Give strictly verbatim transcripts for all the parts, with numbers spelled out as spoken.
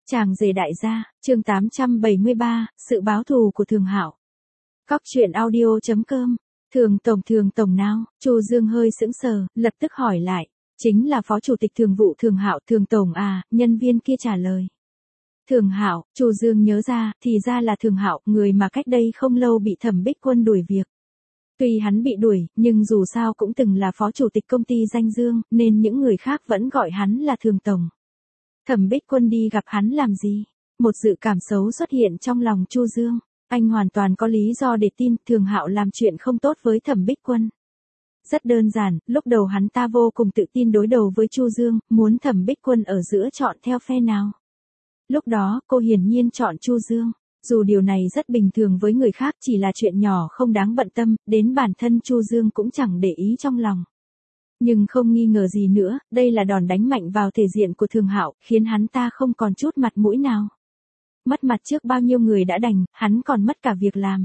Chàng rể đại gia, chương tám trăm bảy mươi ba, sự báo thù của Thường Hạo. Cóc truyện audio chấm com. Thường tổng thường tổng nào? Chu Dương hơi sững sờ, lập tức hỏi lại. Chính là phó chủ tịch thường vụ Thường Hạo. Thường tổng à? Nhân viên kia trả lời. Thường Hạo, Chu Dương nhớ ra, thì ra là Thường Hạo, người mà cách đây không lâu bị Thẩm Bích Quân đuổi việc. Tuy hắn bị đuổi, nhưng dù sao cũng từng là phó chủ tịch công ty danh dương, nên những người khác vẫn gọi hắn là Thường tổng. Thẩm Bích Quân đi gặp hắn làm gì? Một dự cảm xấu xuất hiện trong lòng Chu Dương. Anh hoàn toàn có lý do để tin Thường Hạo làm chuyện không tốt với Thẩm Bích Quân. Rất đơn giản, lúc đầu hắn ta vô cùng tự tin đối đầu với Chu Dương, muốn Thẩm Bích Quân ở giữa chọn theo phe nào. Lúc đó, cô hiển nhiên chọn Chu Dương. Dù điều này rất bình thường với người khác, chỉ là chuyện nhỏ không đáng bận tâm, đến bản thân Chu Dương cũng chẳng để ý trong lòng. Nhưng không nghi ngờ gì nữa, đây là đòn đánh mạnh vào thể diện của Thường Hạo, khiến hắn ta không còn chút mặt mũi nào. Mất mặt trước bao nhiêu người đã đành, hắn còn mất cả việc làm.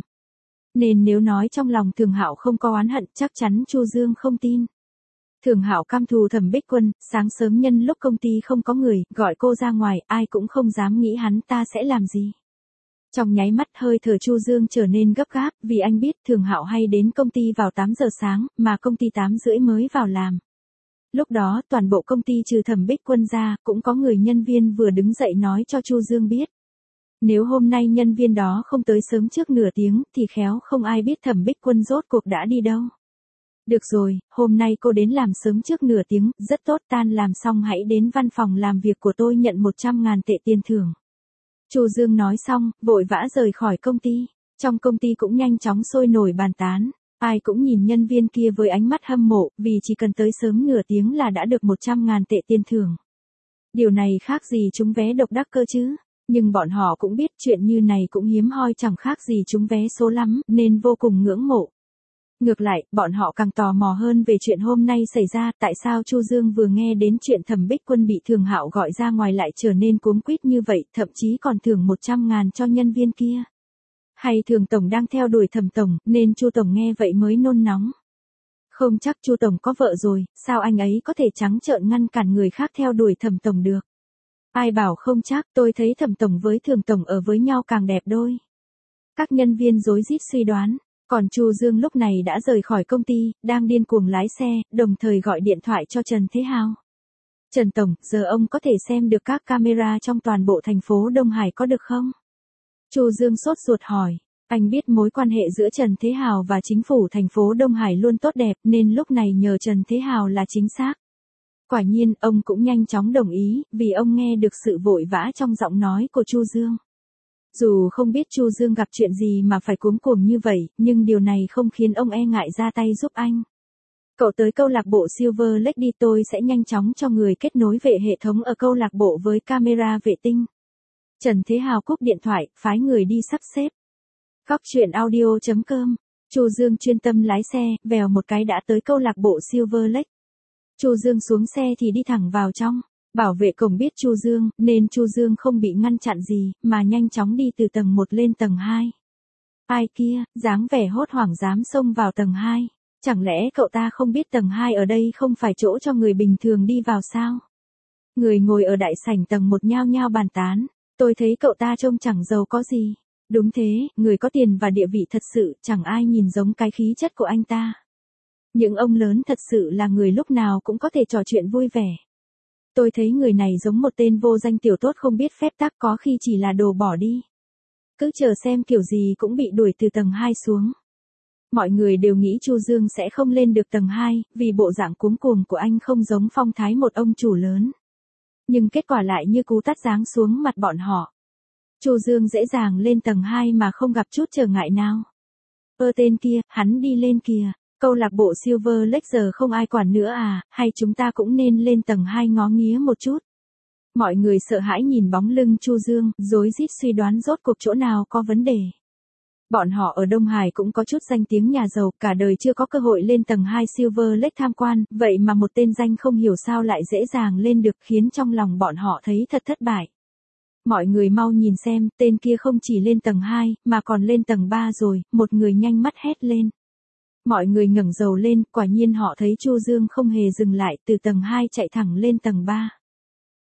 Nên nếu nói trong lòng Thường Hạo không có oán hận, chắc chắn Chu Dương không tin. Thường Hạo căm thù Thẩm Bích Quân, sáng sớm nhân lúc công ty không có người, gọi cô ra ngoài, ai cũng không dám nghĩ hắn ta sẽ làm gì. Trong nháy mắt hơi thở Chu Dương trở nên gấp gáp, vì anh biết Thường Hạo hay đến công ty vào tám giờ sáng, mà công ty tám rưỡi mới vào làm. Lúc đó, toàn bộ công ty trừ Thẩm Bích Quân ra, cũng có người nhân viên vừa đứng dậy nói cho Chu Dương biết. Nếu hôm nay nhân viên đó không tới sớm trước nửa tiếng, thì khéo không ai biết Thẩm Bích Quân rốt cuộc đã đi đâu. Được rồi, hôm nay cô đến làm sớm trước nửa tiếng, rất tốt, tan làm xong hãy đến văn phòng làm việc của tôi nhận một trăm ngàn tệ tiền thưởng. Chu Dương nói xong, vội vã rời khỏi công ty. Trong công ty cũng nhanh chóng sôi nổi bàn tán. Ai cũng nhìn nhân viên kia với ánh mắt hâm mộ, vì chỉ cần tới sớm nửa tiếng là đã được một trăm ngàn tệ tiền thưởng. Điều này khác gì trúng vé độc đắc cơ chứ. Nhưng bọn họ cũng biết chuyện như này cũng hiếm hoi chẳng khác gì trúng vé số lắm, nên vô cùng ngưỡng mộ. Ngược lại, bọn họ càng tò mò hơn về chuyện hôm nay xảy ra, tại sao Chu Dương vừa nghe đến chuyện Thẩm Bích Quân bị Thường Hạo gọi ra ngoài lại trở nên cuống quýt như vậy, thậm chí còn thưởng một trăm ngàn cho nhân viên kia. Hay Thường tổng đang theo đuổi Thẩm tổng, nên Chu tổng nghe vậy mới nôn nóng. Không chắc Chu tổng có vợ rồi, sao anh ấy có thể trắng trợn ngăn cản người khác theo đuổi Thẩm tổng được? Ai bảo không chắc, tôi thấy Thẩm tổng với Thường tổng ở với nhau càng đẹp đôi. Các nhân viên rối rít suy đoán. Còn Chu Dương lúc này đã rời khỏi công ty, đang điên cuồng lái xe, đồng thời gọi điện thoại cho Trần Thế Hào. Trần tổng, giờ ông có thể xem được các camera trong toàn bộ thành phố Đông Hải có được không? Chu Dương sốt ruột hỏi. Anh biết mối quan hệ giữa Trần Thế Hào và chính phủ thành phố Đông Hải luôn tốt đẹp, nên lúc này nhờ Trần Thế Hào là chính xác. Quả nhiên, ông cũng nhanh chóng đồng ý, vì ông nghe được sự vội vã trong giọng nói của Chu Dương. Dù không biết Chu Dương gặp chuyện gì mà phải cuống cuồng như vậy, nhưng điều này không khiến ông e ngại ra tay giúp anh. Cậu tới câu lạc bộ Silver Lake đi, tôi sẽ nhanh chóng cho người kết nối vệ hệ thống ở câu lạc bộ với camera vệ tinh. Trần Thế Hào cúp điện thoại, phái người đi sắp xếp. Cóc truyện audio chấm com. Chu Dương chuyên tâm lái xe, vèo một cái đã tới câu lạc bộ Silver Lake. Chu Dương xuống xe thì đi thẳng vào trong. Bảo vệ cổng biết Chu Dương, nên Chu Dương không bị ngăn chặn gì, mà nhanh chóng đi từ tầng một lên tầng hai. Ai kia, dáng vẻ hốt hoảng dám xông vào tầng hai. Chẳng lẽ cậu ta không biết tầng hai ở đây không phải chỗ cho người bình thường đi vào sao? Người ngồi ở đại sảnh tầng một nhao nhao bàn tán. Tôi thấy cậu ta trông chẳng giàu có gì. Đúng thế, người có tiền và địa vị thật sự, chẳng ai nhìn giống cái khí chất của anh ta. Những ông lớn thật sự là người lúc nào cũng có thể trò chuyện vui vẻ. Tôi thấy người này giống một tên vô danh tiểu tốt không biết phép tắc, có khi chỉ là đồ bỏ đi. Cứ chờ xem kiểu gì cũng bị đuổi từ tầng hai xuống. Mọi người đều nghĩ Chu Dương sẽ không lên được tầng hai, vì bộ dạng cuống cuồng của anh không giống phong thái một ông chủ lớn. Nhưng kết quả lại như cú tát giáng xuống mặt bọn họ. Chu Dương dễ dàng lên tầng hai mà không gặp chút trở ngại nào. Ơ tên kia, hắn đi lên kìa. Câu lạc bộ Silver Lake giờ không ai quản nữa à, hay chúng ta cũng nên lên tầng hai ngó nghía một chút. Mọi người sợ hãi nhìn bóng lưng Chu Dương, rối rít suy đoán rốt cuộc chỗ nào có vấn đề. Bọn họ ở Đông Hải cũng có chút danh tiếng nhà giàu, cả đời chưa có cơ hội lên tầng hai Silver Lake tham quan, vậy mà một tên danh không hiểu sao lại dễ dàng lên được, khiến trong lòng bọn họ thấy thật thất bại. Mọi người mau nhìn xem, tên kia không chỉ lên tầng hai, mà còn lên tầng ba rồi, một người nhanh mắt hét lên. Mọi người ngẩng đầu lên, quả nhiên họ thấy Chu Dương không hề dừng lại, từ tầng hai chạy thẳng lên tầng ba.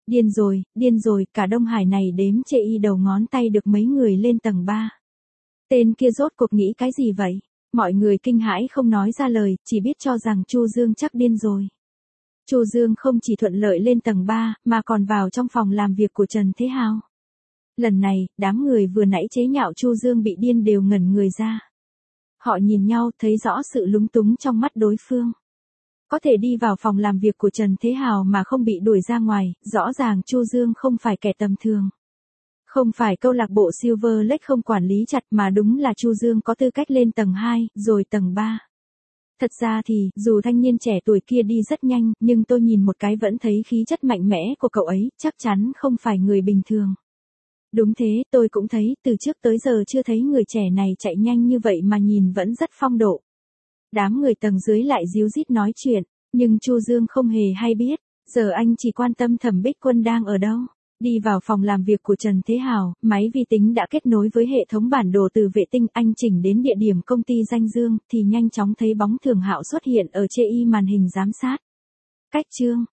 Điên rồi, điên rồi, cả Đông Hải này đếm chê y đầu ngón tay được mấy người lên tầng ba. Tên kia rốt cuộc nghĩ cái gì vậy? Mọi người kinh hãi không nói ra lời, chỉ biết cho rằng Chu Dương chắc điên rồi. Chu Dương không chỉ thuận lợi lên tầng ba, mà còn vào trong phòng làm việc của Trần Thế Hào. Lần này, đám người vừa nãy chế nhạo Chu Dương bị điên đều ngẩn người ra. Họ nhìn nhau thấy rõ sự lúng túng trong mắt đối phương. Có thể đi vào phòng làm việc của Trần Thế Hào mà không bị đuổi ra ngoài, rõ ràng Chu Dương không phải kẻ tầm thường. Không phải câu lạc bộ Silver Lake không quản lý chặt mà đúng là Chu Dương có tư cách lên tầng hai, rồi tầng ba. Thật ra thì, dù thanh niên trẻ tuổi kia đi rất nhanh, nhưng tôi nhìn một cái vẫn thấy khí chất mạnh mẽ của cậu ấy, chắc chắn không phải người bình thường. Đúng thế, tôi cũng thấy, từ trước tới giờ chưa thấy người trẻ này chạy nhanh như vậy mà nhìn vẫn rất phong độ. Đám người tầng dưới lại díu dít nói chuyện, nhưng Chu Dương không hề hay biết, giờ anh chỉ quan tâm Thẩm Bích Quân đang ở đâu. Đi vào phòng làm việc của Trần Thế Hào, máy vi tính đã kết nối với hệ thống bản đồ từ vệ tinh, anh chỉnh đến địa điểm công ty Danh Dương, thì nhanh chóng thấy bóng Thường Hạo xuất hiện ở chê y màn hình giám sát. Cách chương